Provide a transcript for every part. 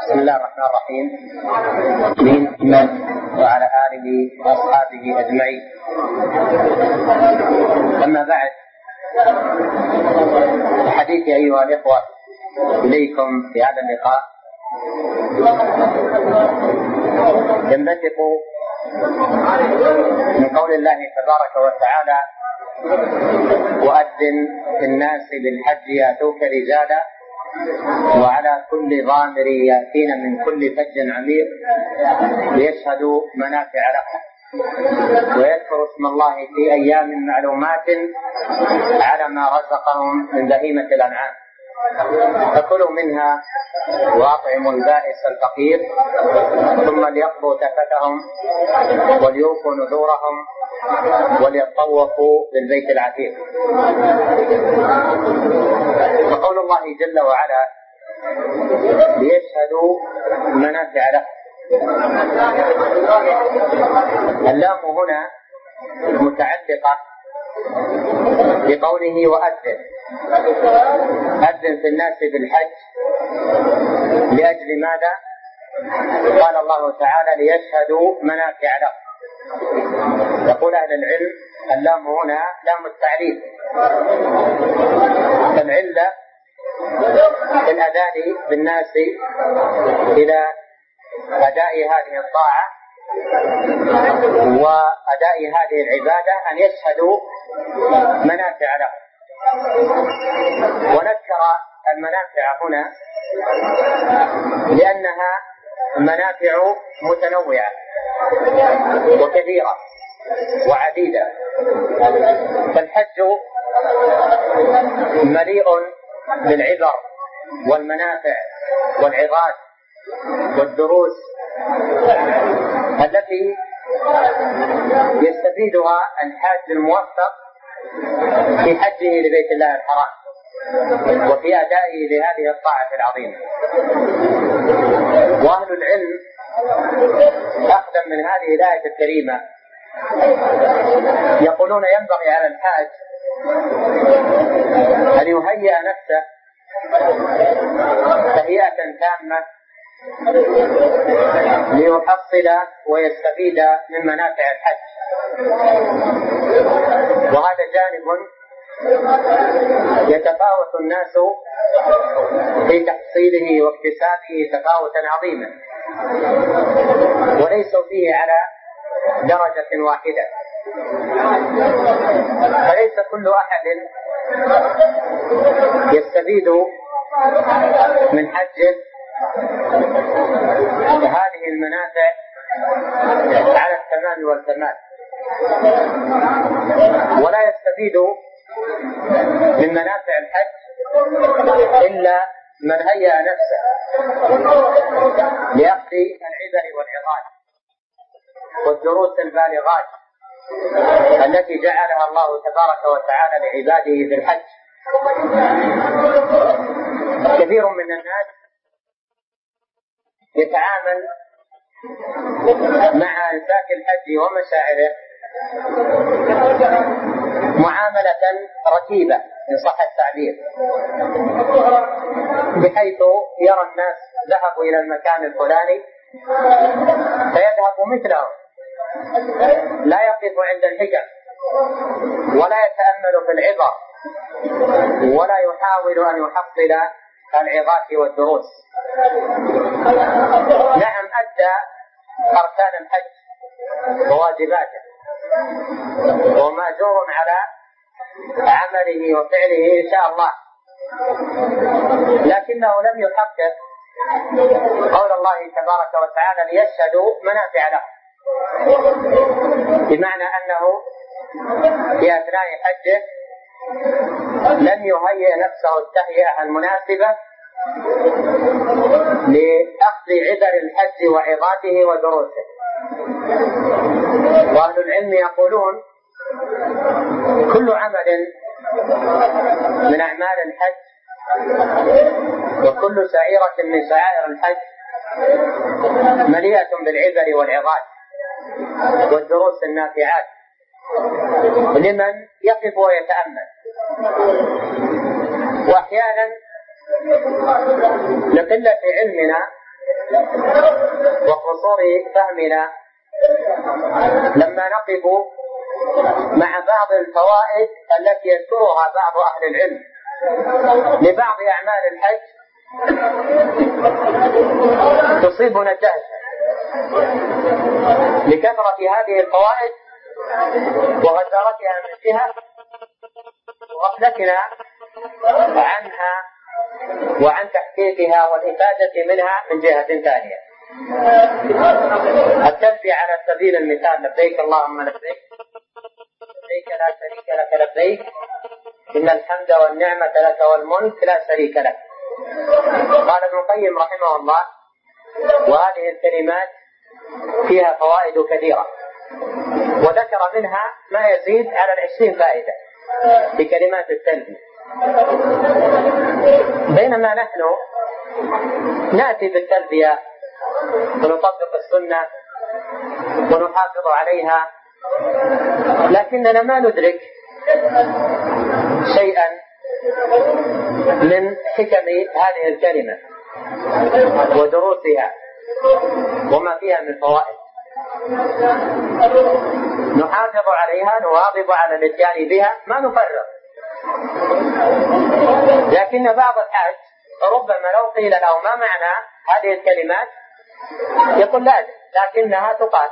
بسم الله الرحمن الرحيم. من محمد وعلى آله وأصحابه أجمعين. أما بعد، حديثي أيها الإخوة إليكم في هذا اللقاء ينبثق من قول الله تبارك وتعالى: وأذن في الناس بالحج يأتوك رجالا وعلى كل ضامر يأتين من كل فج عميق ليشهدوا منافع لهم ويذكروا اسم الله في أيام معلومات على ما رزقهم من بهيمة الأنعام فكلوا منها وأطعموا البائس الفقير ثم ليقضوا تفتهم وليوفوا نذورهم وليطوفوا بالبيت العتيق. وقول الله جل وعلا: ليشهدوا منافع لهم، اللام هنا متعلقة بقوله وأذن. أذن في الناس بالحج لأجل ماذا؟ قال الله تعالى: ليشهدوا منافع لهم. يقول أهل العلم: اللام هنا لام التعليل، فالعلة في الأذان بالناس إلى أداء هذه الطاعة وأداء هذه العبادة أن يشهدوا منافع لهم. ونذكر المنافع هنا لأنها منافع متنوعة وكثيرة وعديدة. فالحج مليء بالعبر والمنافع والعظات والدروس التي يستفيدها الحاج الموفق في حجه لبيت الله الحرام وفي أدائه لهذه الطاعة العظيمة. وأهل العلم أخذا من هذه الآية الكريمة يقولون: ينبغي على الحاج أن يهيئ نفسه تهيئة تامة ليحصل ويستفيد من منافع الحج. وهذا جانب يتفاوت الناس في تحصيله واكتسابه تفاوتا عظيما، وليسوا فيه على درجة واحدة. فليس كل أحد يستفيد من حجه هذه المنافع على التمام والكمال، ولا يستفيد من منافع الحج إلا من هيأ نفسه لأخذ العبر والعظات والدروس البالغات التي جعلها الله تبارك وتعالى لعباده في الحج. كثير من الناس يتعامل مع إنساك الحج ومشاعره معاملة رتيبة إن صح التعبير، بحيث يرى الناس ذهبوا إلى المكان الفلاني فيذهب مثلهم، لا يقف عند الحجر ولا يتأمل في العبر ولا يحاول أن يحصل العظات والدروس. نعم، أدى أركان الحج وواجباته ومأجور على عمله وفعله إن شاء الله، لكنه لم يحقق قول الله تبارك وتعالى: ليشهدوا منافع لهم، بمعنى أنه في أثناء حجه لم يهيئ نفسه التهيئة المناسبة لأخذ عبر الحج وعظاته ودروسه. وأهل العلم يقولون: كل عمل من أعمال الحج وكل شعيرة من شعائر الحج مليئة بالعبر والعظات والدروس النافعات لمن يقف ويتأمل. وأحيانا لقلة علمنا وقصور فهمنا لما نقف مع بعض الفوائد التي يذكرها بعض أهل العلم لبعض أعمال الحج تصيبنا الدهشة لكثرة هذه الفوائد وغزارتها من جهة وغفلتنا عنها وعن تحقيقها والإفادة منها من جهة ثانية. التلبية على سبيل المثال: لبيك اللهم لبيك، لبيك لا شريك لك لبيك، إن الحمد والنعمة لك والملك لا شريك لك. قال ابن القيم رحمه الله: وهذه الكلمات فيها فوائد كثيرة، وذكر منها ما يزيد على 20 فائدة في كلمات التلبية، بينما نحن نأتي بالتلبية ونطبق السنة ونحافظ عليها، لكننا ما ندرك شيئا من حكم هذه الكلمة ودروسها وما فيها من فوائد. نحافظ عليها، نواظب على الاتيان بها، ما نفرط. لكن بعض الحاج ربما لو قيل له ما معنى هذه الكلمات يقول لا أدري، لكنها تقال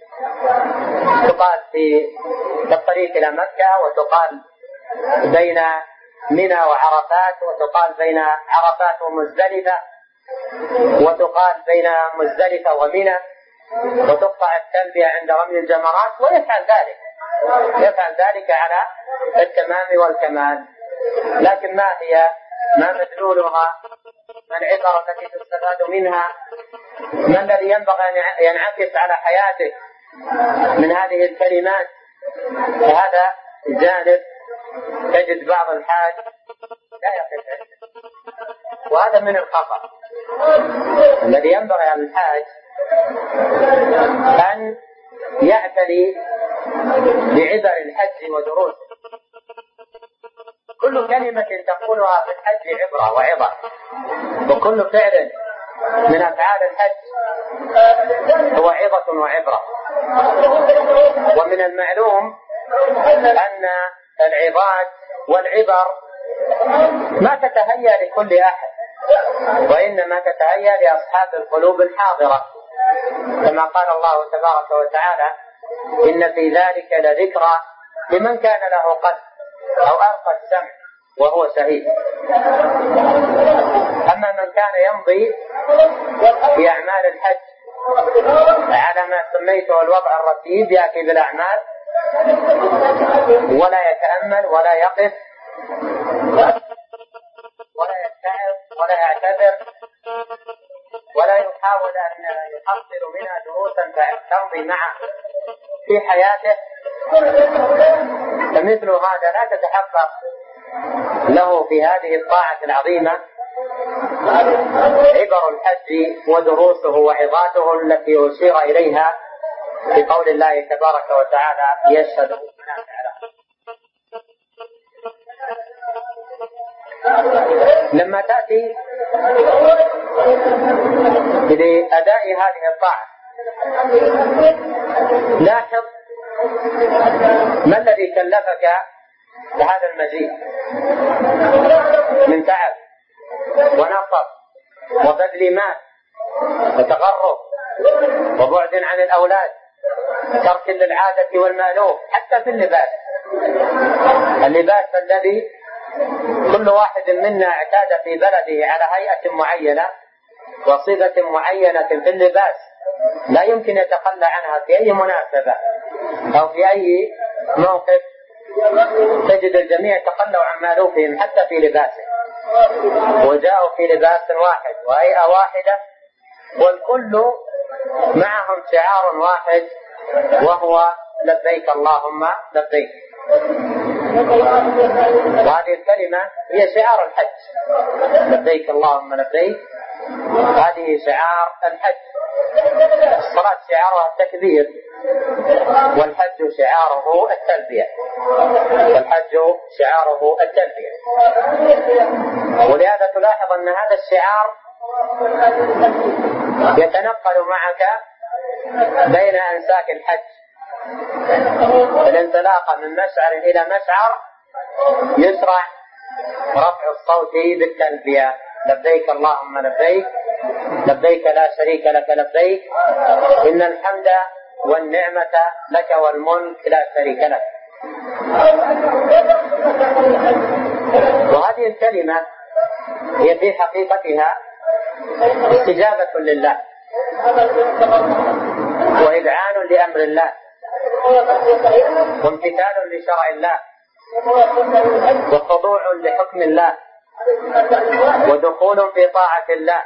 في الطريق إلى مكة، وتقال بين منى وعرفات، وتقال بين عرفات ومزدلفة، وتقال بين مزدلفة ومنى، وتقطع التلبية عند رمي الجمرات، ويفعل ذلك على التمام والكمال. لكن ما مدلولها؟ ما العبر التي تستفاد منها؟ ما الذي ينبغي أن ينعكس على حياته من هذه الكلمات؟ فهذا جانب تجد بعض الحاج لا يقف عنده، وهذا من الخطأ. الذي ينبغي على الحاج أن يعتني بعبر الحج ودروسه. كل كلمة تقولها في الحج عبرة وعظة، وكل فعل من أفعال الحج هو عظة وعبرة. ومن المعلوم أن العظات والعبر ما تتهيأ لكل أحد، وإنما تتهيأ لأصحاب القلوب الحاضرة، كما قال الله تبارك وتعالى: إن في ذلك لذكرى لمن كان له قلب أو ألقى السمع وهو شهيد. أما من كان يمضي في أعمال الحج على ما سميته الوضع الرتيب، يأتي بالأعمال ولا يتأمل ولا يقف ولا يتعظ ولا يعتبر ولا يحاول أن يحصل منها دروسا تمضي معه في حياته، فمثل هذا لا تتحقق له في هذه الطاعة العظيمة عبر الحج ودروسه وعظاته التي أشير إليها في قول الله تبارك وتعالى: يشهد منافع له. لما تأتي لأداء هذه الطاعة لاحظ ما الذي كلفك بهذا المجيء من تعب ونصب وبذل مال وتغرب وبعد عن الأولاد، ترك للعادة والمألوف، حتى في اللباس الذي كل واحد منا اعتاد في بلده على هيئة معينة وصيغة معينة في اللباس لا يمكن يتخلى عنها في أي مناسبة أو في أي موقف. تجد الجميع تخلوا عن مألوفهم حتى في لباسه، وجاءوا في لباس واحد وهيئة واحدة، والكل معهم شعار واحد وهو: لبيك اللهم لبيك. وهذه الكلمة هي شعار الحج، لبيك اللهم لبيك، هذه شعار الحج. الصلاة شعارها التكبير، والحج شعاره التلبية، ولهذا تلاحظ أن هذا الشعار يتنقل معك بين أنساك الحج، الانطلاق من مشعر إلى مشعر يشرع رفع الصوت بالتلبية: لبيك اللهم لبيك، لبيك لا شريك لك لبيك، إن الحمد والنعمة لك والملك لا شريك لك. وهذه الكلمة هي في حقيقتها استجابة لله وإذعان لأمر الله وامتثال لشرع الله وخضوع لحكم الله ودخول في طاعة الله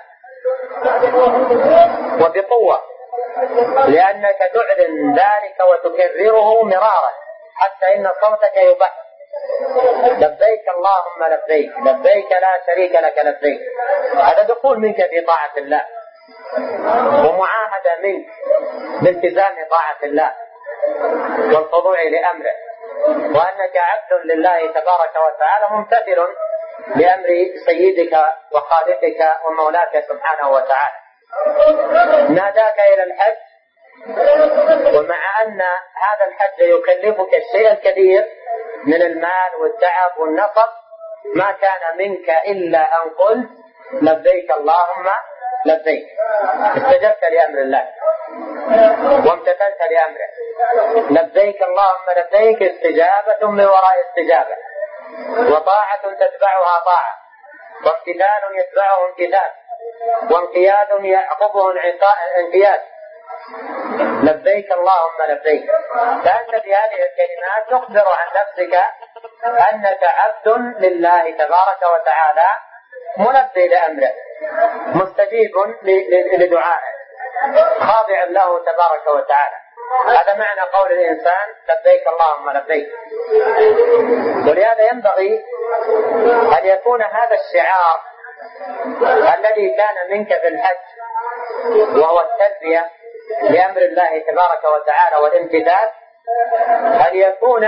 وبقوة، لأنك تعلن ذلك وتكرره مرارا حتى إن صوتك يبح: لبيك اللهم لبيك، لبيك لا شريك لك لبيك. هذا دخول منك في طاعة الله ومعاهدة منك بالتزام طاعة الله والخضوع لأمره، وأنك عبد لله تبارك وتعالى ممتثل لأمر سيدك وخالقك ومولاك سبحانه وتعالى. ناداك إلى الحج، ومع أن هذا الحج يكلفك الشيء الكثير من المال والتعب والنصب، ما كان منك إلا أن قلت: لبيك اللهم لبيك. استجبت لأمر الله وامتثلت لأمره. لبيك اللهم لبيك استجابة من وراء استجابة، وطاعة تتبعها طاعة، وامتثال يتبعه امتثال، وانقياد يعقبه انقياد. لبيك اللهم لبيك. فأنت بهذه الكلمات تخبر عن نفسك أنك عبد لله تبارك وتعالى ملبي لأمره، مستجيب لدعائه، خاضع له تبارك وتعالى. هذا معنى قول الإنسان: لبيك اللهم لبيك. ولهذا ينبغي أن يكون هذا الشعار الذي كان منك في الحج، وهو التلبية لأمر الله تبارك وتعالى والامتثال، أن يكون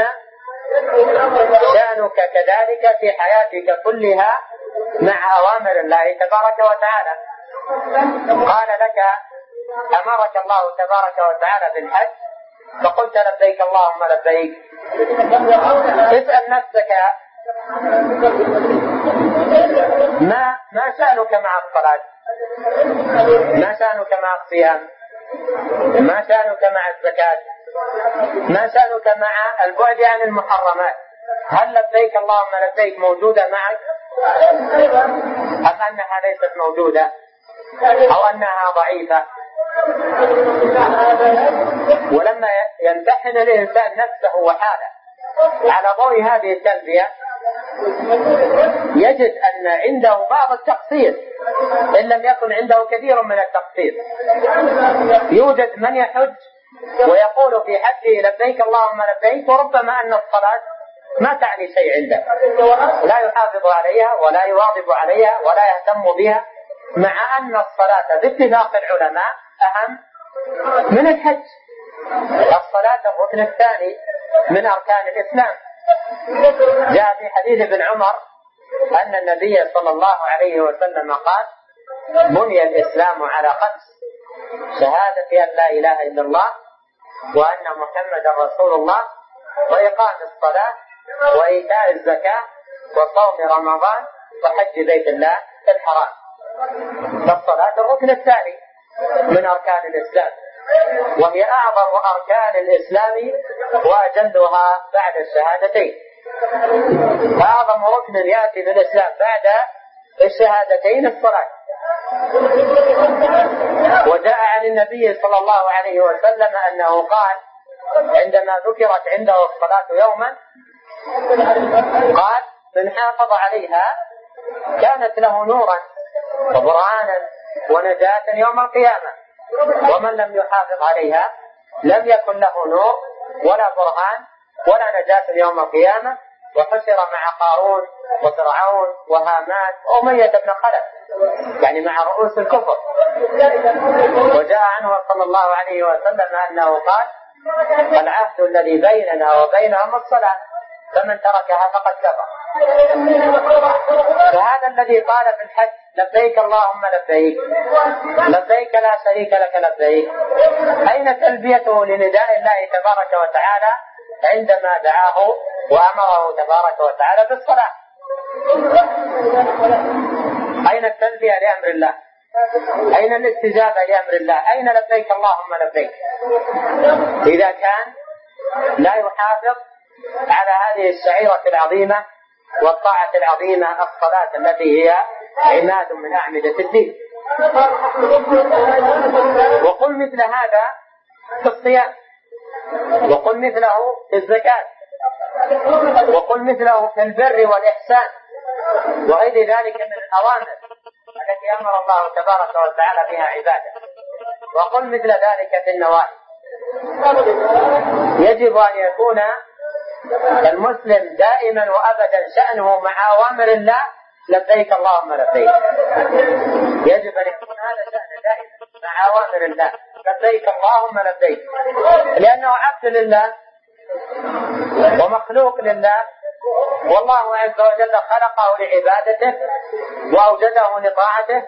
شأنك كذلك في حياتك كلها مع أوامر الله تبارك وتعالى. قال لك: أمرك الله تبارك وتعالى بالحج، فقلت: لبيك اللهم لبيك. اسأل نفسك: ما شأنك مع الصلاة؟ ما شأنك مع الصيام؟ ما شأنك مع الزكاة؟ ما شأنك مع البعد عن المحرمات؟ هل لبيك اللهم لبيك موجودة معك، أم أنها ليست موجودة، أو أنها ضعيفة؟ ولما يمتحن الإنسان نفسه وحاله على ضوء هذه التلبية، يجد أن عنده بعض التقصير إن لم يكن عنده كثير من التقصير. يوجد من يحج ويقول في حجه: لبيك اللهم لبيك، وربما أن الصلاة ما تعني شيء عنده، لا يحافظ عليها ولا يواظب عليها ولا يهتم بها، مع أن الصلاة باتفاق العلماء أهم من الحج. الصلاة الركن الثاني من أركان الإسلام. جاء في حديث ابن عمر أن النبي صلى الله عليه وسلم قال: بني الإسلام على 5: شهادة أن لا إله إلا الله وأن محمدا رسول الله، وإقام الصلاة، وإيتاء الزكاة، وصوم رمضان، وحج بيت الله الحرام. فالصلاة الركن الثاني من أركان الإسلام، وهي أعظم أركان الإسلام وأجلها بعد الشهادتين. أعظم ركن يأتي في الإسلام بعد الشهادتين الصلاة. وجاء عن النبي صلى الله عليه وسلم أنه قال عندما ذكرت عنده الصلاة يوما، قال: من حافظ عليها كانت له نورا وبرهانا ونجاة يوم القيامة، ومن لم يحافظ عليها لم يكن له نور ولا برهان ولا نجاة يوم القيامة، وحشر مع قارون وفرعون وهامان وأمية بن خلف، يعني مع رؤوس الكفر. وجاء عنه صلى الله عليه وسلم أنه قال: العهد الذي بيننا وبينهم الصلاة، فمن تركها فقد كفر. فهذا الذي قال في الحج لبيك اللهم لبيك، لبيك لا شريك لك لبيك، أين تلبيته لنداء الله تبارك وتعالى عندما دعاه وأمره تبارك وتعالى بالصلاة؟ أين التلبية لأمر الله؟ أين الاستجابة لأمر الله؟ أين لبيك اللهم لبيك؟ إذا كان لا يحافظ على هذه الشعيرة العظيمة والطاعة العظيمة الصلاة التي هي عماد من أعمدة الدين. وقل مثل هذا في الصيام، وقل مثله في الزكاة، وقل مثله في البر والإحسان وغير ذلك من الأوامر التي أمر الله تبارك وتعالى بها عباده، وقل مثل ذلك في النواهي. يجب أن يكون المسلم دائما وأبدا شأنه مع أوامر الله لبيك اللهم لبيك. يجب أن يكون هذا شأن دائما مع أوامر الله لبيك اللهم لبيك، لأنه عبد لله ومخلوق لله، والله عز وجل خلقه لعبادته وأوجده لطاعته،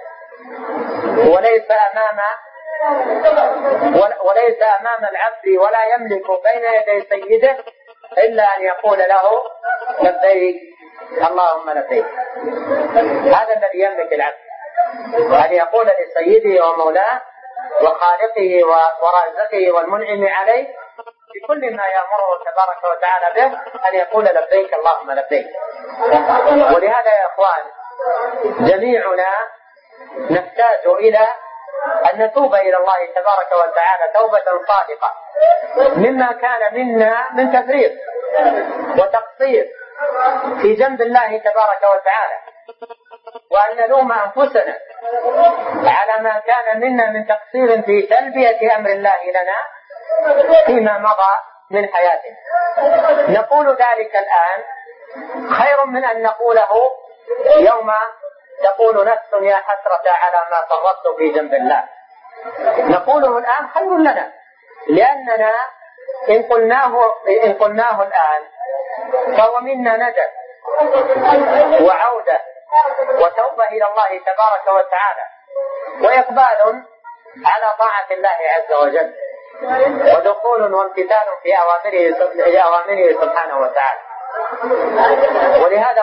وليس أمام العبد ولا يملك بين يدي سيده إلا أن يقول له لبيك اللهم لبيك. هذا الذي يملك العبد، أن يقول لسيده ومولاه وخالقه ورازقه والمنعم عليه بكل ما يأمره تبارك وتعالى به أن يقول لبيك اللهم لبيك. ولهذا يا إخوان جميعنا نحتاج إلى أن نتوب إلى الله تبارك وتعالى توبة صادقة مما كان منا من تفريط وتقصير في جنب الله تبارك وتعالى، وأن نلوم أنفسنا على ما كان منا من تقصير في تلبية أمر الله لنا فيما مضى من حياتنا. نقول ذلك الآن خير من أن نقوله يوم تقول نفس يا حسرة على ما فرطت في جنب الله. نقوله الآن خير لنا، لأننا إن قلناه الآن فهو منا ندم وعودة وتوبة إلى الله تبارك وتعالى وإقبال على طاعة الله عز وجل ودخول وامتثال في أوامره سبحانه وتعالى. ولهذا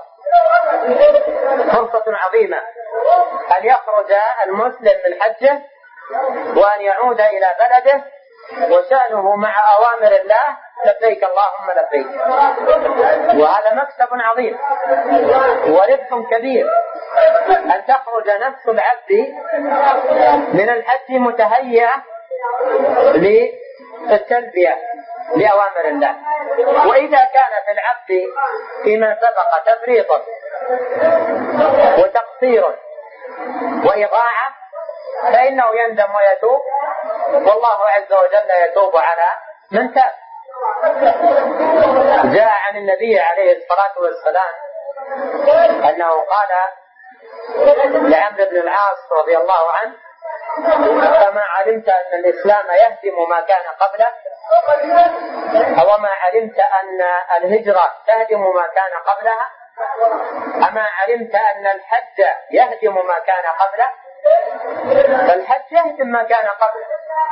فرصة عظيمة أن يخرج المسلم من حجه وأن يعود إلى بلده وشأنه مع أوامر الله لبيك اللهم لبيك. وهذا مكسب عظيم وربح كبير أن تخرج نفس العبد من الحج متهيئة للتلبية لأوامر الله. وإذا كان في العبد فيما سبق تفريط وتقصير وإضاعة فإنه يندم ويتوب، والله عز وجل يتوب على من تاب. جاء عن النبي عليه الصلاة والسلام أنه قال لعمرو بن العاص رضي الله عنه: فما علمت أن الإسلام يهدم ما كان قبله، أو ما علمت أن الهجرة تهدم ما كان قبلها، أما علمت أن الحج يهدم ما كان قبله؟ فالحج يهدم ما كان قبله،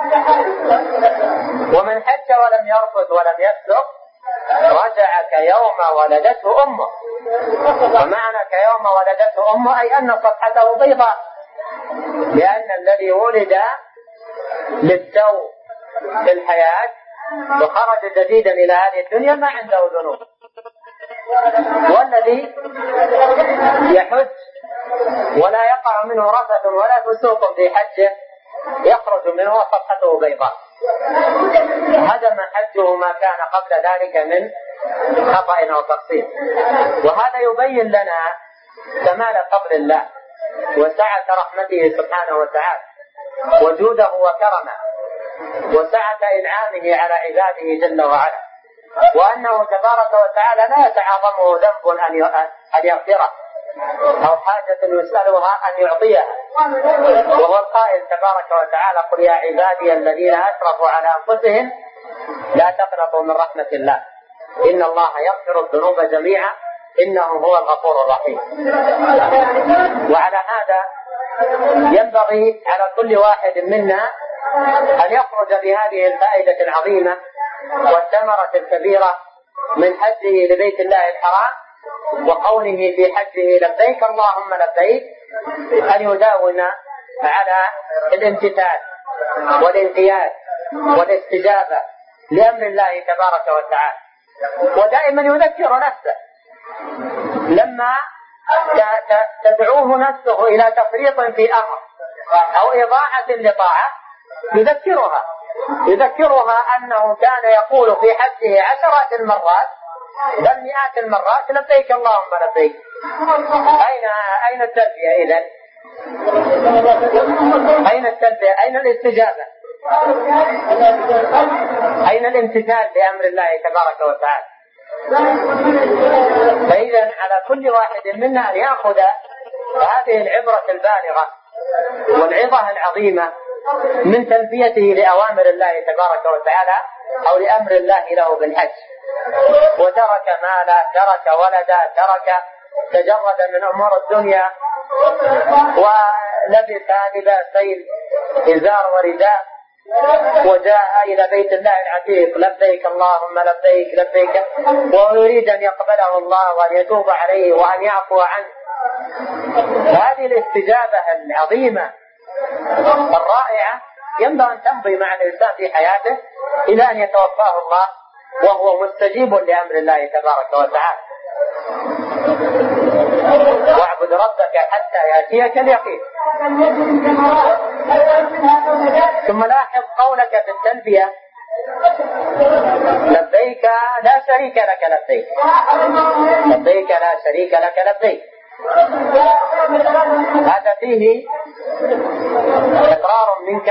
ومن حج ولم يرفث ولم يفسق رجع كيوم ولدته أمه. ومعنى كيوم ولدته أمه أي أن صفحته بيضاء، لأن الذي ولد للتو في الحياة وخرج جديدا إلى هذه الدنيا ما عنده ذنوب، والذي يحج ولا يقع منه رفث ولا فسوق في حجه يخرج منه صفحته بيضاء، هدم حجه ما كان قبل ذلك من خطأ أو تقصير. وهذا يبين لنا كمال فضل الله وسعة رحمته سبحانه وتعالى وجوده وكرمه وسعة إنعامه على عباده جل وعلا، وأنه تبارك وتعالى لا يتعاظمه ذنب أن يغفره أو حاجة يسألها أن يعطيها، وهو القائل تبارك وتعالى: قل يا عبادي الذين أسرفوا على أنفسهم لا تقنطوا من رحمة الله إن الله يغفر الذنوب جميعا إنه هو الغفور الرحيم. وعلى هذا ينبغي على كل واحد منا أن يخرج بهذه الفائدة العظيمة والثمرة الكبيرة من حجه لبيت الله الحرام وقوله في حجه لبيك اللهم لبيك، أن يداوم على الامتثال والانقياد والاستجابة لأمر الله تبارك وتعالى، ودائما يذكر نفسه لما تدعوه نفسه إلى تفريط في أمر أو إضاعة لطاعة يذكرها أنه كان يقول في حجه عشرات المرات بل مئات المرات لبيك اللهم لبيك. أين التلبية إذن؟ أين التلبية؟ أين الاستجابة؟ أين الامتثال لأمر الله تبارك وتعالى؟ فإذا على كل واحد منا أن يأخذ هذه العبرة البالغة والعظة العظيمة من تلبيته لأوامر الله تبارك وتعالى أو لأمر الله له بالحج، وترك مالا، ترك ولدا، تجرد من أمور الدنيا ولبس لباسين إزار ورداء وجاء إلى بيت الله العتيق لبيك اللهم لبيك لبيك، ويريد أن يقبله الله وأن يتوب عليه وأن يعفو عنه. هذه الاستجابة العظيمة الرائعة ينبغي أن تمضي مع الإنسان في حياته إلى أن يتوفاه الله وهو مستجيب لأمر الله تبارك وتعالى. واعبد ربك حتى يأتيك اليقين. ثم لاحظ قولك في التلبية لبيك لا شريك لك لبيك، لبيك لا شريك لك لبيك. هذا فيه إقرار منك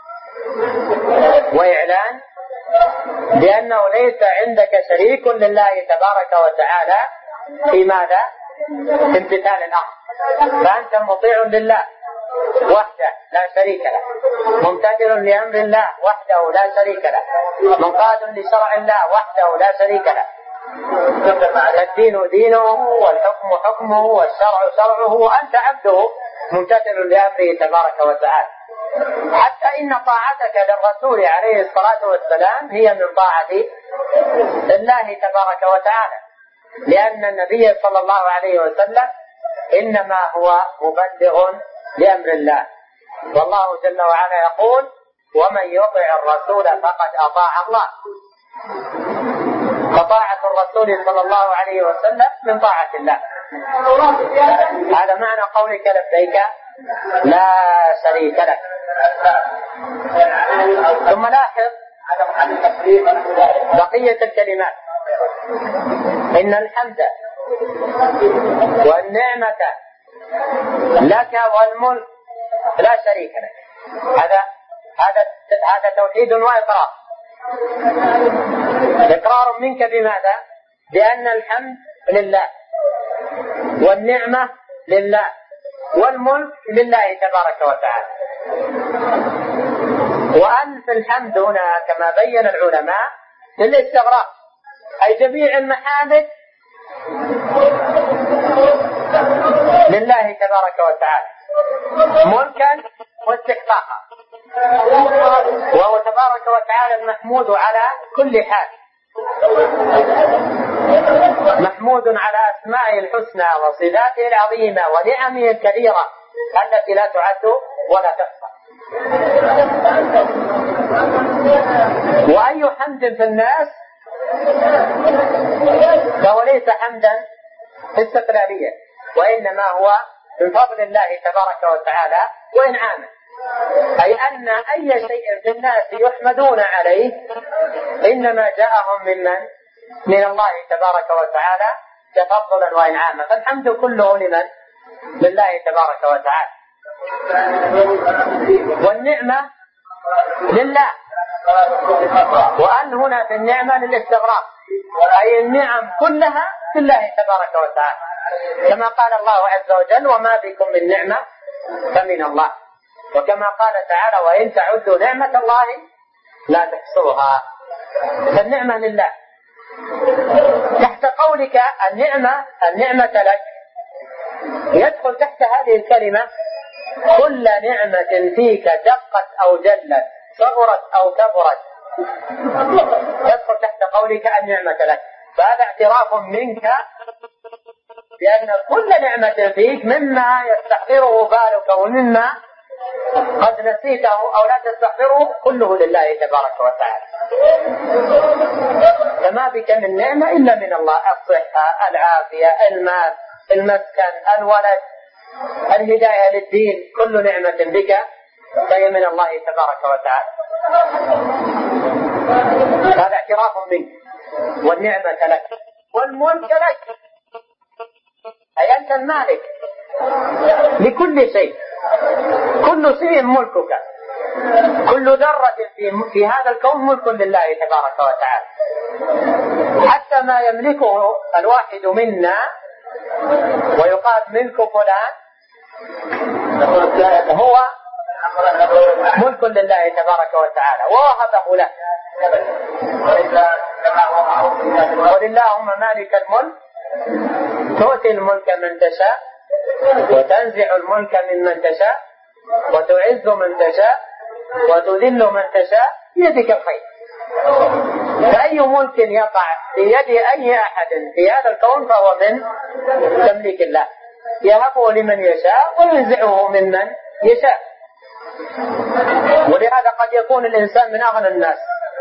وإعلان بأنه ليس عندك شريك لله تبارك وتعالى في ماذا؟ في امتثال الأمر، فأنت مطيع لله وحده لا شريك له، ممتثل لأمر الله وحده لا شريك له، منقاد لشرع الله وحده لا شريك له. الدين دينه والحكم حكمه والشرع شرعه وأنت عبده ممتثل لأمره تبارك وتعالى. حتى إن طاعتك للرسول عليه الصلاة والسلام هي من طاعة الله تبارك وتعالى، لأن النبي صلى الله عليه وسلم إنما هو مبلغ لأمر الله، والله جل وعلا يقول ومن يطع الرسول فقد أطاع الله. فطاعة الرسول صلى الله عليه وسلم من طاعة الله. هذا معنى قولك لبيك لا شريك لك. ثم لاحظ بقية الكلمات: إن الحمد والنعمة لك والملك لا شريك لك. هذا توحيد وإقرار. إقرار منك بماذا؟ بأن الحمد لله والنعمة لله والملك لله تبارك وتعالى. وأن في الحمد هنا كما بين العلماء للاستغراق، أي جميع المحامد لله تبارك وتعالى ملكا واستحقاقا، وهو تبارك وتعالى المحمود على كل حال، محمود على أسمائه الحسنى وصفاته العظيمة ونعمه الكثيرة التي لا تعد ولا تحصى. وأي حمد في الناس فهو ليس حمدا استقلاليا، وإنما هو من فضل الله تبارك وتعالى وإنعامه، أي أن أي شيء في الناس يحمدون عليه إنما جاءهم من الله تبارك وتعالى تفضلا وإنعاما. فالحمد كله لمن؟ لله تبارك وتعالى. والنعمة لله، وأن هنا في النعمة للاستغراق، أي النعم كلها لله تبارك وتعالى، كما قال الله عز وجل وما بكم من نعمة فمن الله، وكما قال تعالى وإن تعدوا نعمة الله لا تحصوها. فالنعمة لله. تحت تحت قولك النعمة لك يدخل تحت هذه الكلمة كل نعمة فيك دقت أو جلت صغرت أو كبرت، يدخل تحت قولك النعمة لك. فهذا اعتراف منك بأن كل نعمة فيك مما يستحضره بالك ومما قد نسيته أو لا تستحضره كله لله تبارك وتعالى. فما بك من نعمة إلا من الله، الصحة، العافية، المال، المسكن، الولد، الهداية للدين، كل نعمة بك فهي من الله تبارك وتعالى. هذا اعتراف منك. والنعمة لك والملك لك، أي أنت المالك لكل شيء، كل شيء ملكك، كل ذرة في هذا الكون ملك لله تبارك وتعالى. حتى ما يملكه الواحد منا ويقال ملك فلان هو ملك لله تبارك وتعالى ووهبه له. قل اللهم مالك الملك تؤتي الملك من تشاء وتنزع الملك ممن تشاء وتعز من تشاء وتذل من تشاء بيدك الخير. فأي ملك يقع في يد أي أحد في هذا الكون فهو من تمليك الله، يهبه لمن يشاء وينزعه ممن يشاء. ولهذا قد يكون الإنسان من أغنى الناس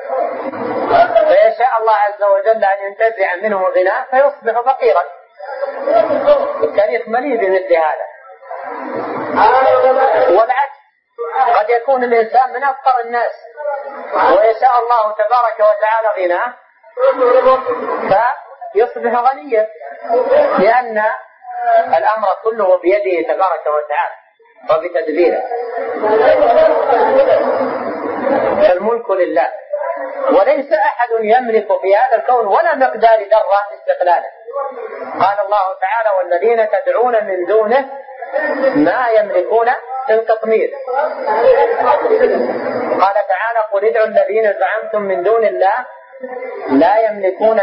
فيشاء الله عز وجل أن ينتزع منه غناه فيصبح فقيرا. التاريخ مليء بمثل هذا. والعكس، قد يكون الإنسان من أفقر الناس ويشاء الله تبارك وتعالى غناه فيصبح غنيا، لأن الأمر كله بيده تبارك وتعالى وبتدبيره. فالملك لله، وليس أحد يملك في هذا الكون ولا مقدار ذرة استقلالا. قال الله تعالى والذين تدعون من دونه ما يملكون من قطمير. قال تعالى قل ادعوا الذين زعمتم من دون الله لا يملكون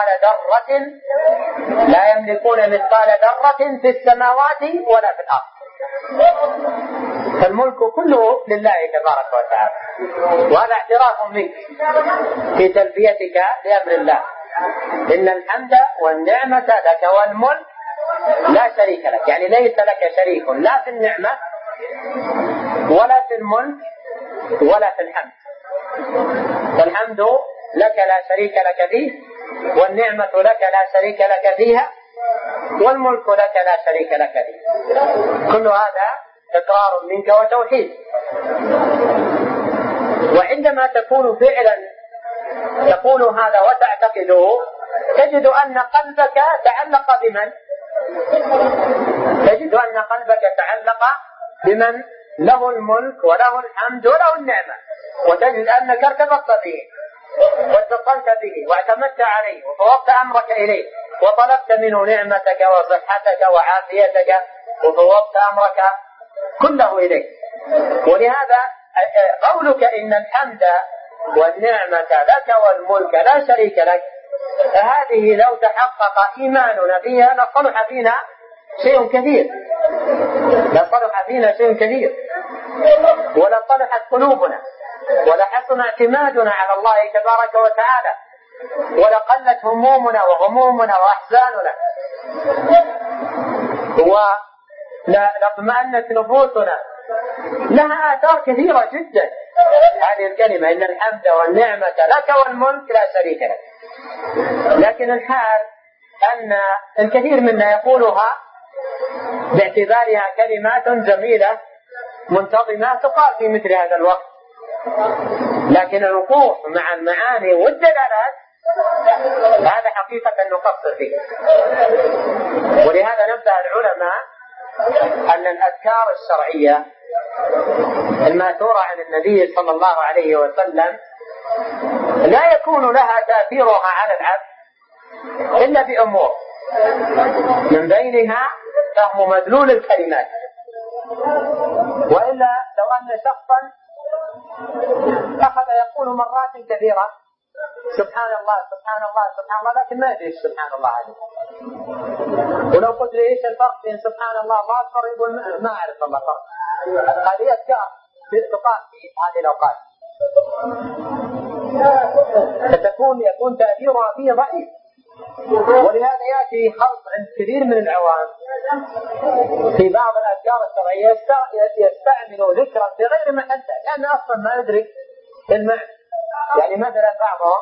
مثقال ذرة في السماوات ولا في الأرض. فالملك كله لله تبارك وتعالى. وهذا اعتراف منك في تلبيتك لأمر الله. إن الحمد والنعمة لك والملك لا شريك لك، يعني ليس لك شريك لا في النعمة ولا في الملك ولا في الحمد. فالحمد لك لا شريك لك فيه، والنعمة لك لا شريك لك فيها، والملك لك لا شريك لك فيه. كل هذا إقرار منك وتوحيد. وعندما تكون فعلا تقول هذا وتعتقده تجد أن قلبك تعلق بمن؟ تجد أن قلبك تعلق بمن له الملك وله الحمد وله النعمة، وتجد أنك ارتبطت به واتصلت به واعتمدت عليه وفوضت أمرك إليه وطلبت منه نعمتك وصحتك وعافيتك وفوضت أمرك كله إليه. ولهذا قولك إن الحمد والنعمة لك والملك لا شريك لك، فهذه لو تحقق إيماننا فيها لصلح فينا شيء كثير، ولصلحت قلوبنا ولحسن اعتمادنا على الله تبارك وتعالى، ولقلت همومنا وغمومنا وأحزاننا، ولطمأنت نفوسنا. لها آثار كثيرة جدا هذه الكلمة إن الحمد والنعمة لك والملك لا شريك لك. لكن الحال أن الكثير منا يقولها باعتبارها كلمات جميلة منتظمة تقال في مثل هذا الوقت، لكن الوقوف مع المعاني والدلالات هذا حقيقة نقصر فيه. ولهذا نبه العلماء أن الأذكار الشرعية الماثورة عن النبي صلى الله عليه وسلم لا يكون لها تأثيرها على العبد إلا بأمور، من بينها فهم مدلول الكلمات. وإلا لو أن شخصا أخذ يقول مرات كثيرة سبحان الله سبحان الله سبحان الله، لكن ما يدري سبحان الله هذه. ولو قلت لي ايش الفرق بين سبحان الله واكبر يقول ما اعرف الله فرق. هذه اذكار تقال في هذه الاوقات يكون تاثيرها فيه ضعيف. ولهذا ياتي خلط عند كثير من العوام في بعض الاذكار الشرعيه يستعملوا ذكرا في غير محله لان اصلا ما يدرك المعنى. يعني مثلا بعضهم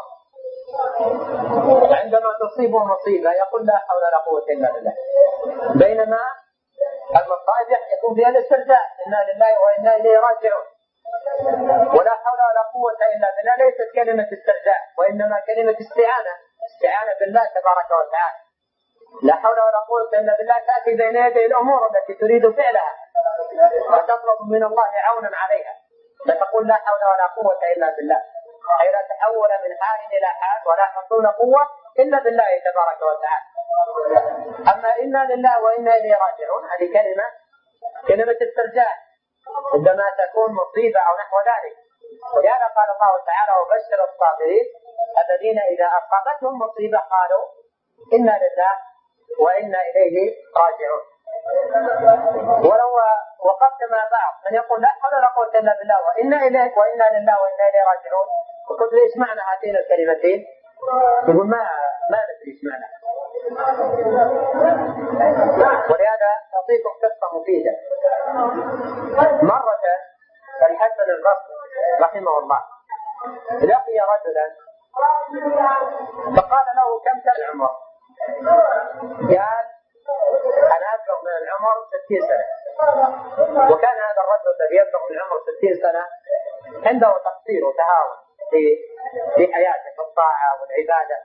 عندما تصيبه مصيبه يقول لا حول ولا قوه الا بالله، بينما المصائب يكون فيها الاسترجاع انا لله وانا اليه راجعون. ولا حول ولا قوه الا بالله ليست كلمه استرجاع وانما كلمه استعانه بالله تبارك وتعالى. لا حول ولا قوه الا بالله تاتي بين يدي الامور التي تريد فعلها وتطلب من الله عونا عليها، فتقول لا حول ولا قوه الا بالله، أي لا تحول من حال إلى حال ولا حصول قوة إلا بالله تبارك وتعالى. أما إنا لله وإنا إليه راجعون هذه كلمة استرجاع عندما تكون مصيبة أو نحو ذلك. ولهذا قال الله تعالى وبشر الصابرين الذين إذا أصابتهم مصيبة قالوا إنا لله وإنا إليه راجعون. ولو وقفت مع بعض من يقول لا حول ولا قوة إلا بالله وإنا لله وإنا إليه راجعون وقلت لي ايش معنى هاتين الكلمتين؟ يقول ما ندري ايش معنى. ولهذا اعطيكم قصه مفيده. مره الحسن البصري رحمه الله لقي رجلا فقال له كم كان العمر؟ قال انا ابلغ من العمر 60 سنه. وكان هذا الرجل الذي يبلغ من العمر 60 سنه عنده تقصير وتهاون في حياته في الطاعة والعبادة.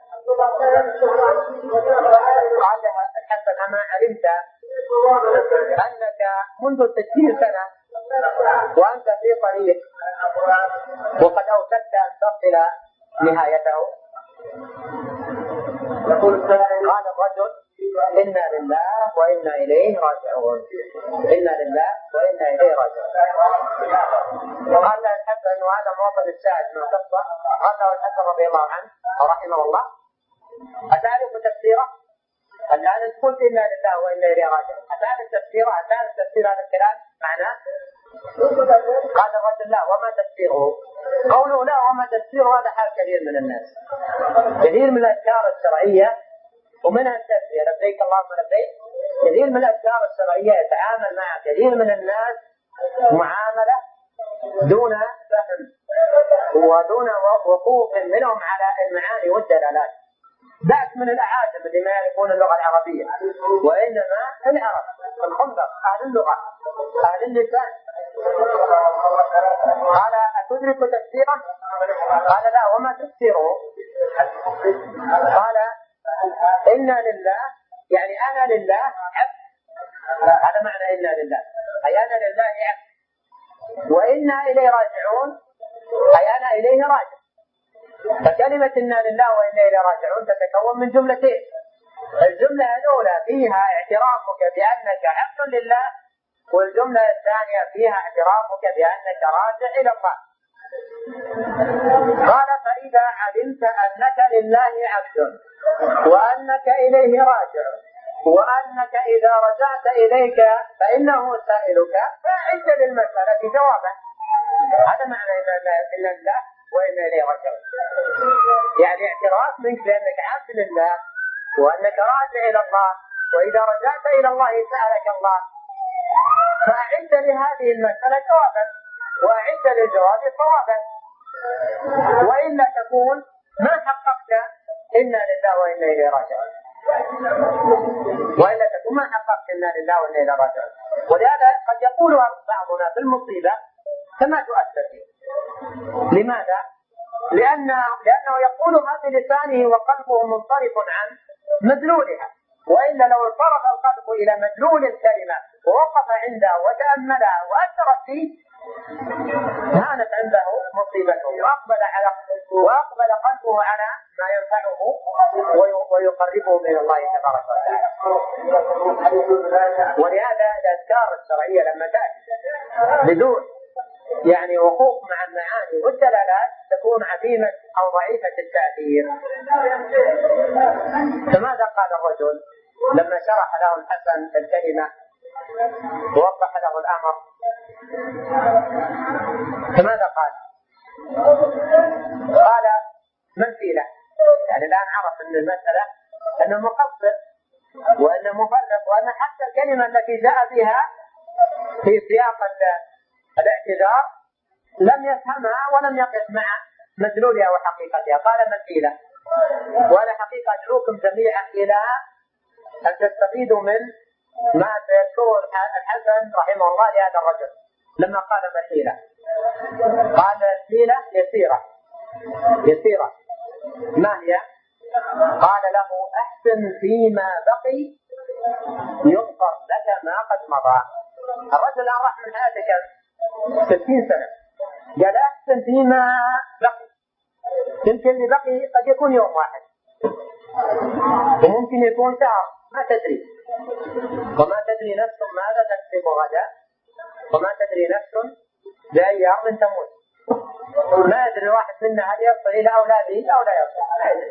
قال الحسن أما علمت أنك منذ 60 سنة وأنت في طريق وقد أوشكت أن تصل نهايته؟ قال الرجل إنا لله وإنا إليه راجعون. إنا لله وإنا إليه راجعون. قال الحسن وهذا موطن الشاهد من القصة. قال له الحسن رضي الله عنه ورحمه الله أتعرف تفسيره؟ الآن قلت إنا لله وإنا إليه راجعون، أتعرف تفسيره؟ أتعرف تفسير هذا الكلام معناه؟ قال الرجل لا وما تفسيره؟ قوله لا وما تفسيره هذا حال كثير من الناس. كثير من الأذكار الشرعية ومنها التلبية لبيك اللهم لبيك، كثير من الأذكار الشرعية يتعامل مع كثير من الناس معاملة دون فهم ودون وقوف منهم على المعاني والدلالات. ذاك من الأعاجم اللي ما يعرفون اللغة العربية، وإنما العرب الخنبق أهل اللغة أهل اللسان. قال أتدرك تفسيره؟ قال لا وما تفسيره؟ قال إنا لله يعني أنا لله عبد. هذا معنى إنا لله أي أنا لله عبد، وإنا إليه راجعون أي أنا إليه راجع. فكلمة إنا لله وإنا إليه راجعون تتكون من جملتين. الجملة الأولى فيها اعترافك بأنك عبد لله، والجملة الثانية فيها اعترافك بأنك راجع إلى الله. قال فإذا علمت أنك لله عبد وأنك إليه راجع وأنك إذا رجعت إليك فإنه سائلك فأعد للمسألة جوابا. هذا معنى إلا الله وإنا إليه راجعون، يعني اعتراف منك بأنك عبد لله وأنك راجع إلى الله، وإذا رجعت إلى الله سألك الله، فأعد لهذه المسألة جوابا وأعد للجواب صوابا، وإلا تكون ما حققت إنا لله وإنا إليه راجعون، وإلا تكون ما حققت إنا لله وإنا إليه راجعون. ولهذا قد يقول بعضنا بالمصيبة كما تؤثر فيه. لماذا؟ لأنه يقولها بلسانه وقلبه منصرف عن مدلولها، وإلا لو انصرف القلب إلى مدلول الكلمة ووقف عنده وتأملها وأثرت فيه كانت عنده مصيبته وأقبل قلبه على ما ينفعه ويقربه من الله تبارك وتعالى. ولهذا الأذكار الشرعية لما تأتي بدون يعني وقوف مع المعاني والدلالات تكون عديمة أو ضعيفة التأثير. فماذا قال الرجل لما شرح له الحسن الكلمة ووضح له الأمر؟ فماذا قال؟ قال من فيله؟ يعني الآن عرف أن المسألة أنه مقصر وأنه مفرط وأن حتى الكلمة التي جاء بها في سياق الاعتذار لم يفهمها ولم يقف مع مدلولها وحقيقتها. قال من فيله؟ وأنا حقيقة أدعوكم جميعا إلى أن تستفيدوا من ما سيذكره الحسن رحمه الله لهذا الرجل لما قال مثيلة. قال مثيلة يسيرة. ما هي؟ قال له أحسن فيما بقي يغفر لك ما قد مضى. الرجل راح من حياتك 60 سنة، قال أحسن فيما بقي. يمكن اللي بقي قد يكون يوم واحد وممكن يكون شهر، ما تدري. وما تدري نفس ماذا تكسب غدا وما تدري نفس بأي أرض تموت. ما يدري واحد منا هل يصل إلى أولاده أو لا يصل.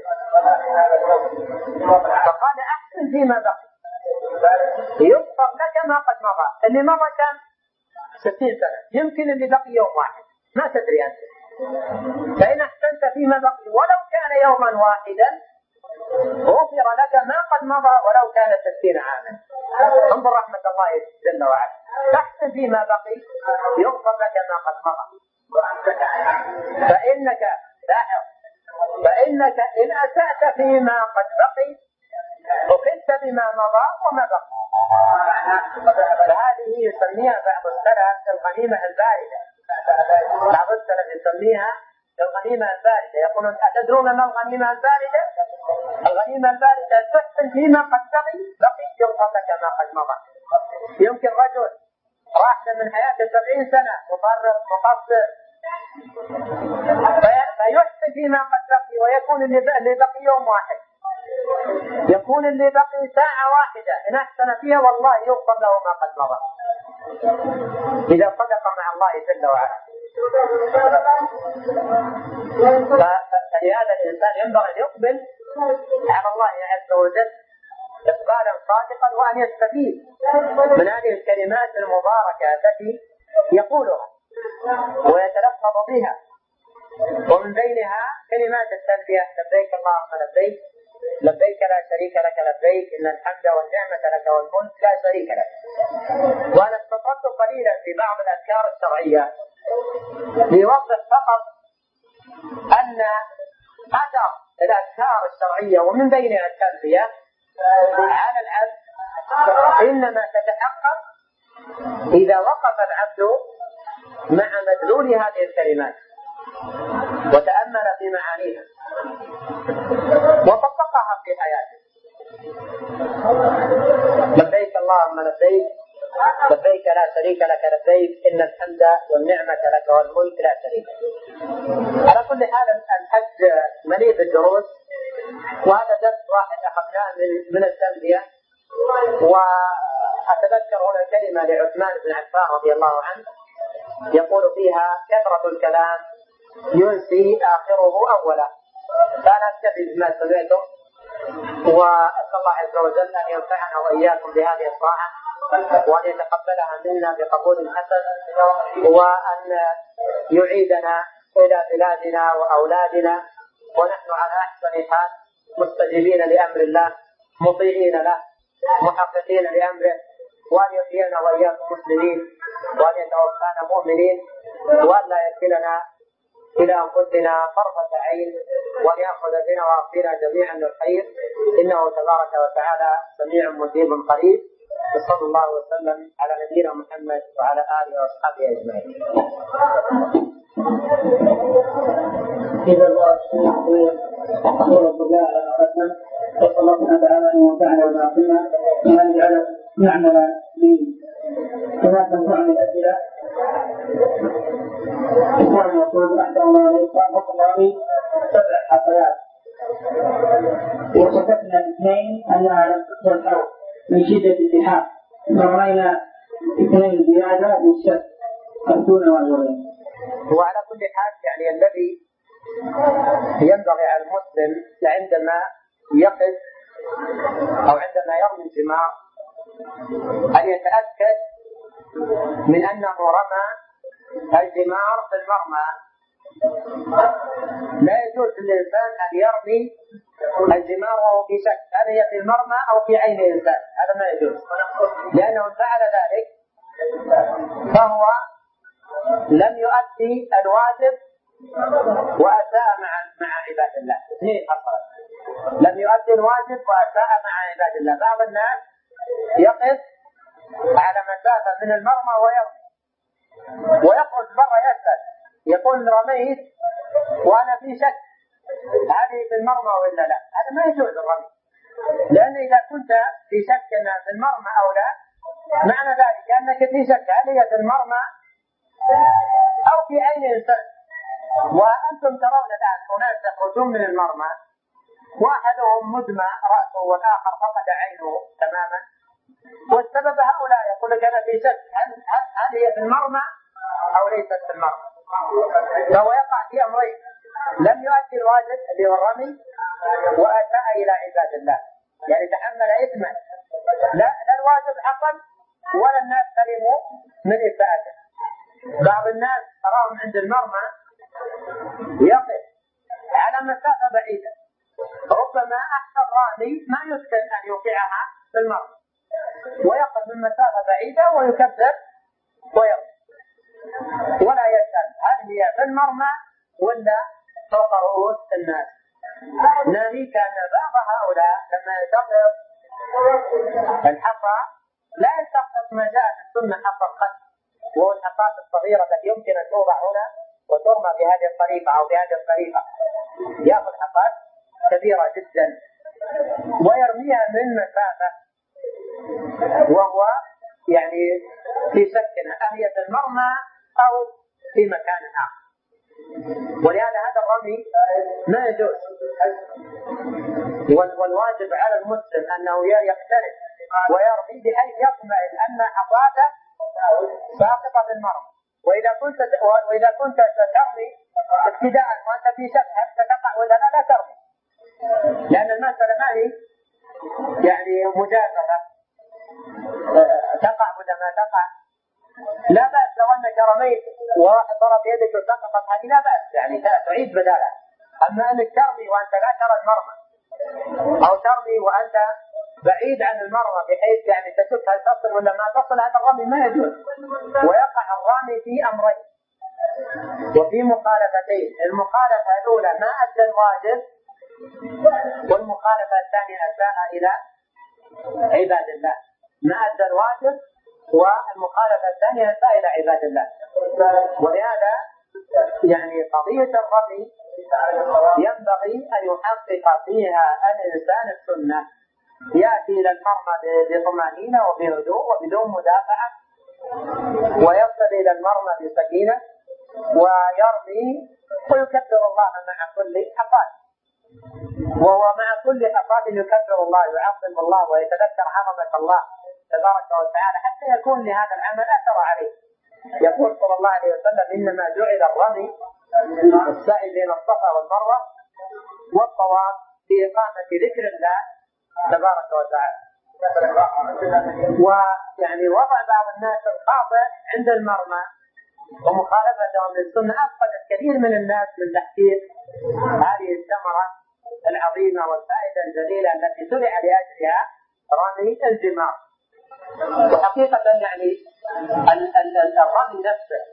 فقال أحسن فيما بقي يغفر لك ما قد مضى. اللي مضى كان 60 سنة، يمكن اللي بقي يوم واحد، ما تدري أنت. فإن أحسنت فيما بقي ولو كان يوما واحدا غفر لك ما قد مضى ولو كان 60 عاما. انظر رحمة الله جل وعلا. أحسن فيما بقي يغفر لك ما قد مضى. فإنك إن أسأت فيما قد بقي أخذت بما مضى وما بقي. فهذه يسميها بعض السلف الغنيمة الباردة. بعض السلف يسميها الغنيمة الباردة. يقولون أتدرون ما الغنيمة الباردة؟ الغنيمة الباردة تحسن فيما قد بقي يغفر لك ما قد مضى. يمكن رجل راح من حياته 70 سنة مفرط مقصر فيحسن فيما قد بقي ويكون اللي بقي يوم واحد، يكون اللي بقي ساعة واحدة إن أحسن فيها والله يغفر له ما قد مضى إذا صدق مع الله جل وعلا. فلهذا الإنسان ينبغي أن يقبل على الله عز وجل إقبالا صادقا وأن يستفيد من هذه الكلمات المباركة التي يقولها ويتلفظ بها. ومن بينها كلمات التلبية: لبيك اللهم لبيك، لبيك لا شريك لك لبيك، إن الحمد والنعمة لك والملك لا شريك لك. وأنا استطردت قليلا في بعض الأذكار الشرعية ليوضح فقط أن أثر الأذكار الشرعية ومن بينها التلبية على العبد إنما تتحقق إذا وقف العبد مع مدلول هذه الكلمات وتأمل في معانيها وطبقها في حياته. لبيك اللهم لبيك، لبيك لا شريك لك لبيك، إن الحمد والنعمة لك والملك لا شريك لك. على كل حال الحج مليء بالدروس، وهذا درس واحد أخذناه من التلبية. وأتذكر هنا كلمة لعثمان بن عفان رضي الله عنه يقول فيها: كثرة الكلام ينسي آخره أوله. فأنا أستفيد بما سمعتم وأسأل الله عز وجل أن ينفعنا وإياكم بهذه الطاعة وأن يتقبلها منا بقبول حسن، وأن يعيدنا إلى بلادنا وأولادنا ونحن على أحسن حال مستجيبين لأمر الله مطيعين له محققين لأمره، وأن يحيينا وإياكم مسلمين، وأن يتوفانا مؤمنين، وأن لا يكلنا إلى أنفسنا طرفة عين، وأن يأخذ بنا وأعطينا جميعا للخير، إنه تبارك وتعالى سميع مجيب قريب. وصلى الله وسلم على نبينا محمد وعلى آله وأصحابه أجمعين. إذا الله رب الله على رحمة وصلى الله تعالى أن ينفعنا بما قلنا وأن يجعل نعمل بما تنفعنا الأسئلة. الإسلام يقول: أحسن الله عليكم الله 7 حصيات، وشككنا الاثنين أنها لم تكن الحرب من شدة الاتحاد، ورأينا 2 زيادة من الشك 50 و40. وعلى كل حال يعني الذي ينبغي على المسلم عندما يقف أو عندما يرمي الجمار أن يتأكد من أنه رمى الجمار في المرمى. لا يجوز للإنسان أن يرمي الجمار وهو في شك هل هي في المرمى أو في عين الإنسان، هذا ما يجوز، لأنه إن فعل ذلك فهو لم يؤدي الواجب وأساء مع عباد الله. اثنين حصلت، لم يؤدي الواجب وأساء مع عباد الله. بعض الناس يقف على مسافة من المرمى ويرمي ويخرج برا يسأل يقول رميت وأنا في شك هذه في المرمى ولا لا، هذا ما يجوز الرمي، لأن إذا كنت في شك أنها في المرمى أو لا معنى ذلك أنك في شك هل هي في المرمى أو في عين إنسان. وأنتم ترون الآن أناس يخرجون من المرمى واحدهم مدمى رأسه والآخر فقد عينه تماما، والسبب هؤلاء يقول لك أنا في شك هل هي في المرمى أو ليست في المرمى، فهو يقع في أمرين: لم يؤدي الواجب اللي هو الرمي وأساء إلى عباد الله، يعني تحمل إثما لا الواجب حصل ولا الناس سلموا من إساءته. بعض الناس تراهم عند المرمى يقف على مسافة بعيدة، ربما أحسن رامي ما يمكن أن يوقعها في المرمى، ويقف من مسافة بعيدة ويكبر ويرمي ولا يسأل هل هي في المرمى ولا فوق رؤوس الناس. ناهيك أن بعض هؤلاء لما يلتقط الحصى لا يلتقط ما جاء في السنة حصى القتل، وهو الحصاة الصغيرة التي يمكن أن توضع هنا وترمى بهذه الطريقة أو بهذه الطريقة، يأخذ حصاة كبيرة جدا ويرميها من مسافة وهو يعني في شك هل هي في المرمى أو في مكان آخر. ولهذا هذا الرمي ما يجوز، والواجب على المسلم أنه يقترب ويرمي بحيث يطمئن أن حصاته ساقطة في المرمى. وإذا كنت سترمي ابتداء وأنت في شك هل ستقع ولا لا ترمي، لأن المسألة ما هي يعني مجازفة تقع ولا ما تقع. لا بأس لو أنك رميت وواحد ضرب يدك وسقطت هذه لا بأس، يعني تعيد بدالها. أما أنك ترمي وأنت لا ترى المرمى أو ترمي وأنت بعيد عن المرمى بحيث يعني تشك هل تصل ولا ما تصل، هذا الرمي ما يجوز. ويقع الرامي في أمرين وفي مخالفتين: المخالفة الأولى ما أدى الواجب، والمخالفة الثانية أساء إلى عباد الله. ما أدى الواجب والمخالفة الثانية أساء إلى عباد الله. ولهذا يعني قضية الرمي ينبغي أن يحقق فيها الإنسان السنة، يأتي إلى المرمى بطمأنينة وبهدوء وبدون مدافعة، ويصل إلى المرمى بسكينة ويرمي ويكبر الله مع كل حصاة، وهو مع كل حصاة يكبر الله ويعظم الله ويتذكر عظمة الله تبارك وتعالى حتى يكون لهذا العمل أثر عليه. يقول صلى الله عليه وسلم: إنما جعل الرمي السعي بين الصفا والمروة والطواف في إقامة ذكر الله تبارك وتعالى. ويعني وضع بعض الناس الخاطئ عند المرمى ومخالفتهم للسنة أفقدت كثير من الناس من تحقيق هذه الثمرة العظيمة والفائدة الجليلة التي شرع لأجلها رمي الجمار. وحقيقة يعني الرمي نفسه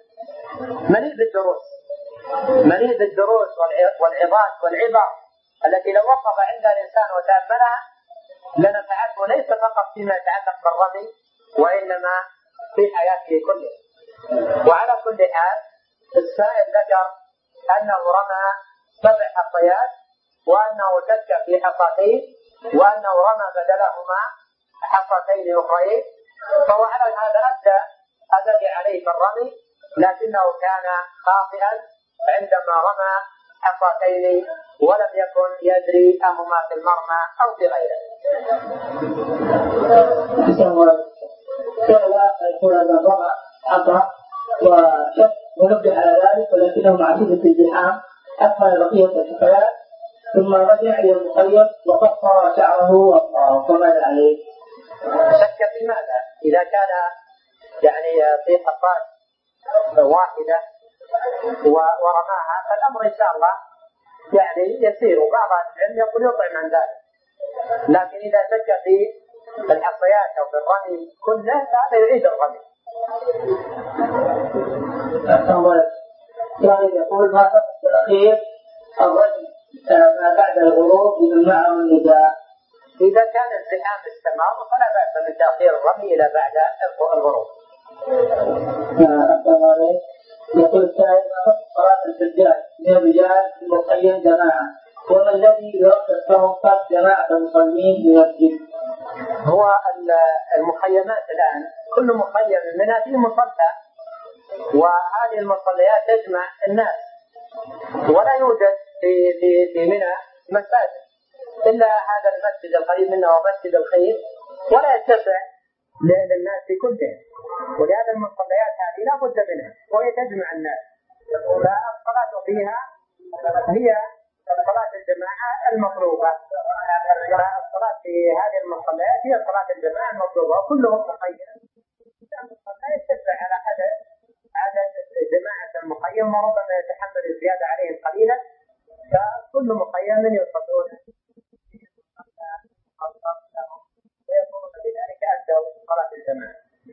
مليء بالدروس والعظات والعبر التي لو وقف عندها الإنسان وتأملها لنفعته ليس فقط فيما يتعلق بالرمي وإنما في حياته كلها. وعلى كل حال السائل ذكر أنه رمى 7 حصيات وأنه شك في حصتين وأنه رمى بدلهما حصتين أخرين، فهو على هذا أدى عليه بالرمي، لكنه كان خاطئا عندما رمى حصتين ولم يكن يدري أهما في المرمى أو في غيره. يقول أن رمى حصى وشك ونبه على ذلك، ولكنه مع شدة الازدحام أكمل بقية الحكايات ثم رجع إلى المخيم وقصر شعره وأصفاه، فماذا عليه؟ شك في ماذا؟ إذا كان يعني في حصاد واحدة ورماها فالأمر إن شاء الله يعني يسير، وبعض العلم يقول يطعم عن ذلك، لكن إذا شك في الحصيات أو في الرمي كله فهذا يعيد الرمي. يعني يقول ما فقط الأخير الرجل ما بعد الغروب إذا معه النداء. إذا كان الزحام استمر فلا بأس من تأخير الرمي إلى بعد الغروب. يقول السائل ما فقط صلاة الحجاج من الرجال في المخيم جماعة، وما الذي يرخص لهم فرق جماعة المصلين بمسجد؟ هو المخيمات الآن كل مخيم منها فيه مصلى، وهذه المصليات تجمع الناس، ولا يوجد في منى مساجد إلا هذا المسجد القريب منه ومسجد الخير، ولا يتسع للناس كلهم، ولهذا المصليات هذه لا بد منها وهي تجمع الناس، فالصلاة فيها هي صلاة الجماعة المطلوبة. الصلاة في هذه المصليات هي صلاة الجماعة المطلوبة، وكلهم مخيم لا يتسع على عدد جماعة المخيم، وربما يتحمل الزيادة عليهم قليلا، فكل مخيم يصلون ويقولون بذلك أدوا صلاة الجماعة.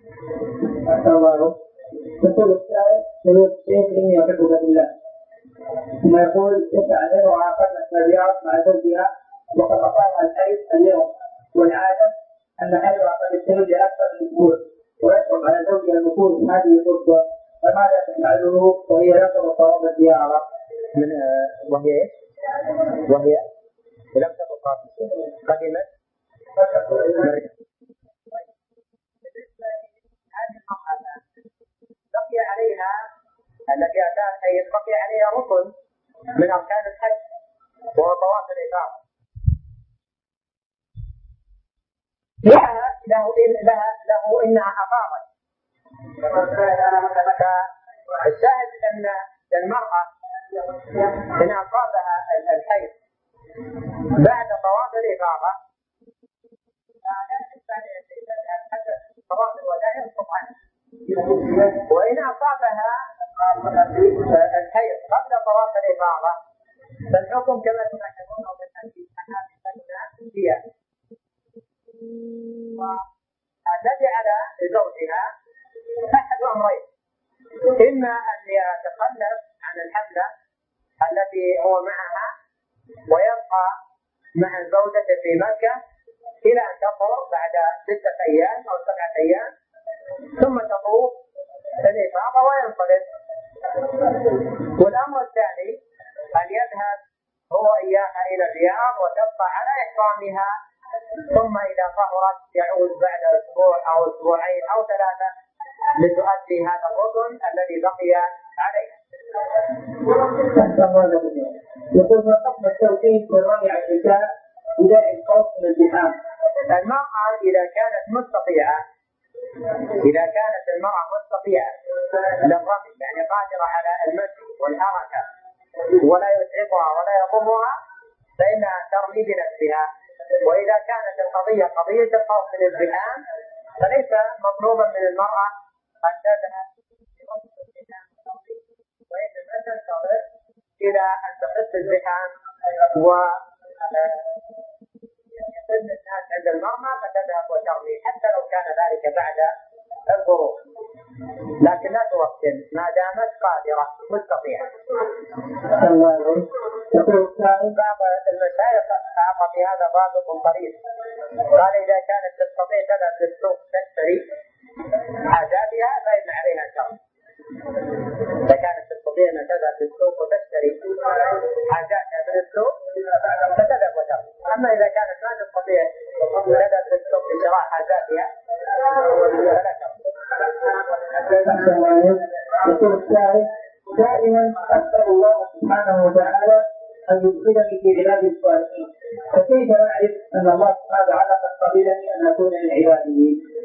يقول السائل يقول الشيخ إني أحبك بالله، ثم يقول كيف عليه وعاقدنا الرياض مع زوجها وقد أصابها الحيض اليوم، والعادة أن حيضها قد يستمر لأكثر من أسبوع ويصعب على زوجها الوصول في هذه المدة، فماذا تفعله وهي رفض صواب الزيارة؟ وهي لم تكن قدمت بقي عليها التي أتت أي بقي عليها ركن من أركان الحج وهو طواف الإفاضة، له إنها أفاضت. الشاهد أن المرأة إن أصابها الحيض بعد طواف الإفاضة طواف الوداع يسقط عنها، وإن أصابها الحيض قبل طواف الإفاضة فالحكم كما تلاحظون من حديث هي الذي على زوجها أحد أمرين: إما أن يتخلف عن الحملة التي هو معها ويبقى مع الزوجة في مكة إلى أن تطهر بعد 6 أيام أو 7 أيام، ثم تطوف الإفاضة وينصرف. والأمر الثاني أن يذهب هو إياها إلى الرياض وتبقى على إحرامها، ثم إذا طهرت يعود بعد أسبوع أو أسبوعين أو 3 لتؤدي هذا الركن الذي بقي عليها. يقول ما حكم التوقيت والرمي على الرجال إذا الخوف من الزحام؟ المرأة إذا كانت المرأة مستطيعة للرمي، يعني قادرة على المشي والحركة ولا يتعبها ولا يضرها، فإنها ترمي بنفسها. وإذا كانت القضية قضية الخوف من الزحام فليس مطلوبا من المرأة أن تذهب لرمي الزحام، وإنما تنتظر إلى أن تخف الزحام ويقل الناس عند المرمى فتذهب وترمي، حتى لو كان ذلك بعد الغروب، لكن لا توكل ما دامت قادرة مستطيعة. بعض المشايخ أعطى في هذا ضابط طريف، قال إذا كانت تستطيع تذهب للسوق تشتري حاجاتها فإن عليها شر. إذا كانت تستطيع أن تذهب للسوق وتشتري حاجاتها من السوق فتذهب وترمي، أما إذا كانت ما تستطيع تذهب للسوق لشراء حاجاتها فلا ترمي. يقول السائل دائما أسأل الله سبحانه وتعالى أن يدخلني في عباد الصالحين، فكيف أعرف أن الله سبحانه وتعالى قد قبلني أن أكون من عباده؟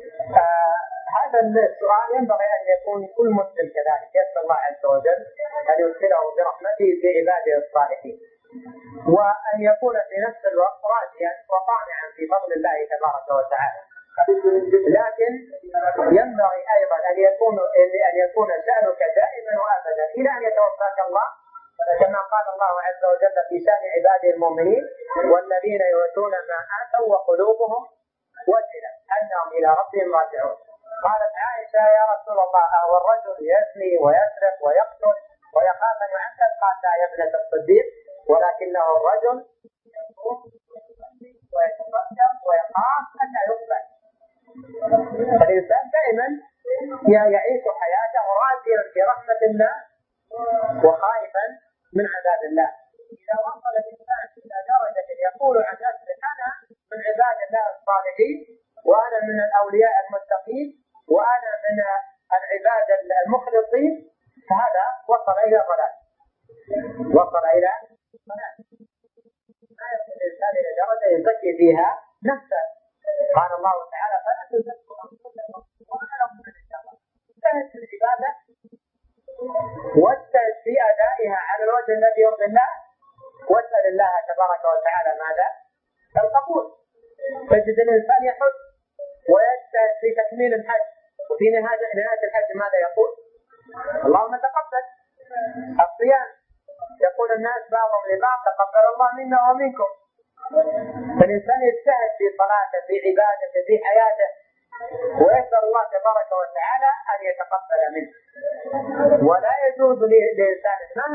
هذا السؤال ينبغي أن يكون كل مسلم كذلك، يسأل الله عز وجل أن يدخله برحمته في عباده الصالحين، وأن يكون في نفس الوقت راجيا وطامعا في فضل الله تبارك وتعالى. لكن ينبغي أيضا أن يكون شأنك دائما وأبدا إلى أن يتوفاك الله، كما قال الله عز وجل في شأن عباده المؤمنين: والذين يؤتون ما آتوا وقلوبهم وجلة أنهم إلى ربهم راجعون. قالت عائشة: يا رسول الله، أهو الرجل يزني ويسرق ويقتل ويخاف أن يعذب؟ قال: لا يا ابنة الصديق، ولكنه الرجل يصوم ويتصدق ويخاف أن لا يقبل. فالإنسان دائما يعيش حياته راجيا في رحمة الله وخائفا من عذاب الله. إذا وصل الإنسان إلى درجة يقول عن نفسه: أنا من عباد الله الصالحين، وأنا من الأولياء المتقين، وأنا من العباد المخلصين، فهذا وصل إلى ضلال، وصل إلى ضلال. ما يصل الإنسان إلى درجة يزكي فيها نفسه. قال الله تعالى: فلا تزكوا أنفسكم وأعلم من اتقى. اجتهد في العبادة واجتهد في أدائها على الوجه الذي يرضي الله، واسأل الله تبارك وتعالى ماذا؟ القبول. تجد الإنسان يحج ويجتهد في تكميل الحج، وفي نهاية الحج ماذا يقول؟ اللهم تقبل. الصيام يقول الناس بعضهم لبعض: تقبل الله منا ومنكم. فالإنسان يجتهد في صلاته، في عبادته، في حياته، ويسأل الله تبارك وتعالى أن يتقبل منه. ولا يجوز للإنسان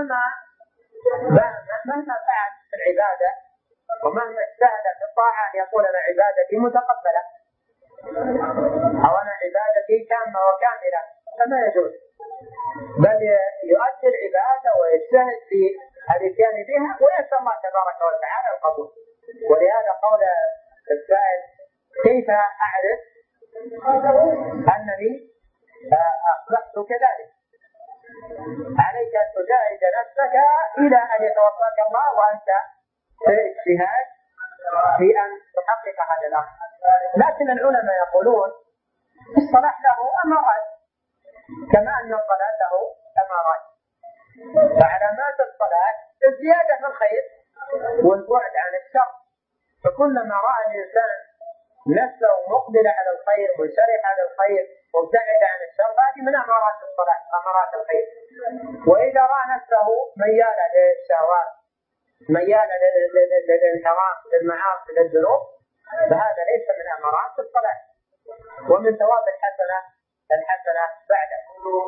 مهما فعل في العبادة ومهما اجتهد في الطاعة أن يقول: أنا عبادتي متقبلة، أو أنا عبادتي تامة وكاملة. فما يجوز، بل يؤدي العبادة ويجتهد في الاتيان بها ويسأل الله تبارك وتعالى القبول. ولهذا قول السائل: كيف أعرف أنني أصبحت كذلك؟ عليك أن تجاهد نفسك إلى أن يتوفاك الله وأنت في اجتهاد في أن تحقق هذا الأمر. لكن العلماء يقولون: الصلاح له أمرات، كما أن الضلال له أمرات. فعلامات الصلاح الزيادة في الخير والبعد عن الشر. فكلما رأى الإنسان نفسه مقبل على الخير، منشرح على الخير، مبتعد عن الشر، هذه من أمارات الصلاح، أمارات الخير. وإذا رأى نفسه ميالا للشهوات، ميالا للانحراف، للمعاصي، للذنوب، فهذا ليس من أمارات الصلاح، ومن ثواب الحسنة بعده.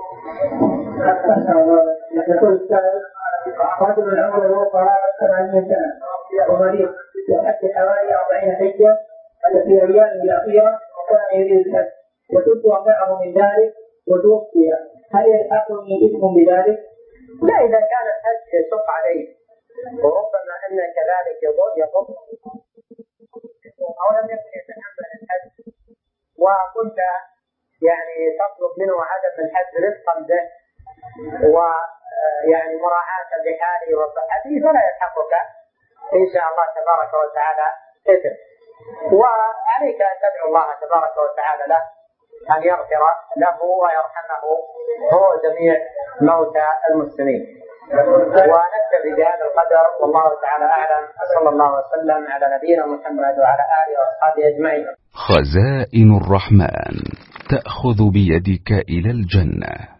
يقول السائل: رجل عمره قرابة 80 سنة ومريض يحج حوالي 40 حجة في أيام الأخيرة، وكان يريد الحج، وكنت أطيعه من ذلك وتوفي، هل يلحقني إثم بذلك؟ لا، إذا كان الحج يشق عليه وربما أن كذلك يضر أو لم يكن يتحمل الحج، وكنت تطلب منه عدم الحج رفقا به ويعني مراعاة لحاله وصحته، فلا يلحقك إن شاء الله تبارك وتعالى إثم. وعليك أن تدعو الله تبارك وتعالى له أن يغفر له ويرحمه هو جميع موتى المسلمين. ونكتفي بهذا القدر، والله تعالى أعلم. صلى الله وسلم على نبينا محمد وعلى آله وأصحابه أجمعين. خزائن الرحمن تأخذ بيدك إلى الجنة.